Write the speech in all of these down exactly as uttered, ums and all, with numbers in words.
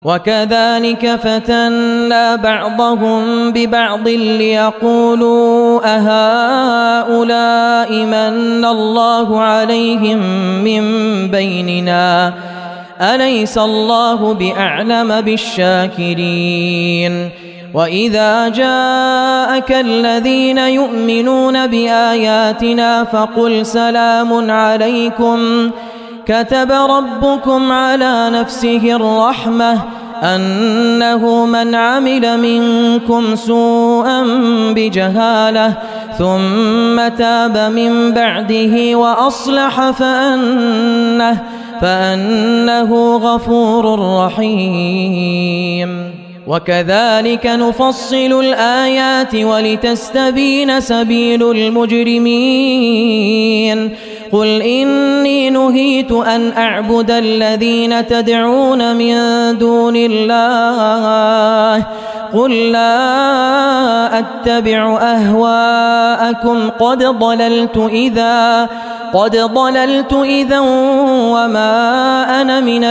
وكذلك فتنا بعضهم ببعض ليقولوا أهؤلاء من الله عليهم من بيننا أليس الله بأعلم بالشاكرين وإذا جاءك الذين يؤمنون بآياتنا فقل سلام عليكم كتب ربكم على نفسه الرحمة أنه من عمل منكم سوءا بجهالة ثم تاب من بعده وأصلح فأنه, فأنه غفور رحيم وكذلك نفصل الآيات ولتستبين سبيل المجرمين قل إني نهيت أن أعبد الذين تدعون من دون الله قل لا أتبع أهواءكم قد ضللت إذا قد ضللت إذا وما أنا من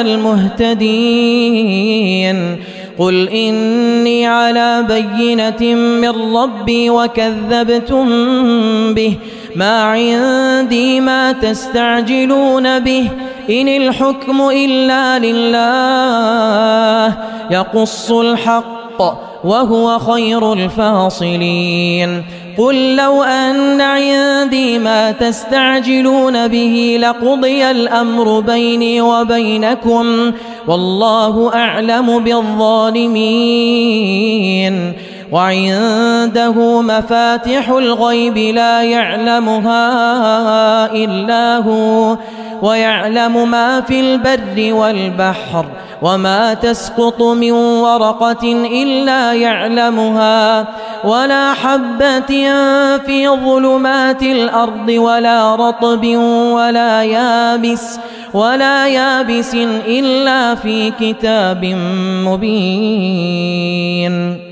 المهتدين قل إني على بينة من ربي وكذبتم به ما عندي ما تستعجلون به إن الحكم إلا لله يقص الحق وهو خير الفاصلين قل لو أن عندي ما تستعجلون به لقضي الأمر بيني وبينكم والله أعلم بالظالمين وعنده مفاتح الغيب لا يعلمها إلا هو ويعلم ما في البر والبحر وما تسقط من ورقة إلا يعلمها ولا حبة في ظلمات الأرض ولا رطب ولا يابس ولا يابس إلا في كتاب مبين.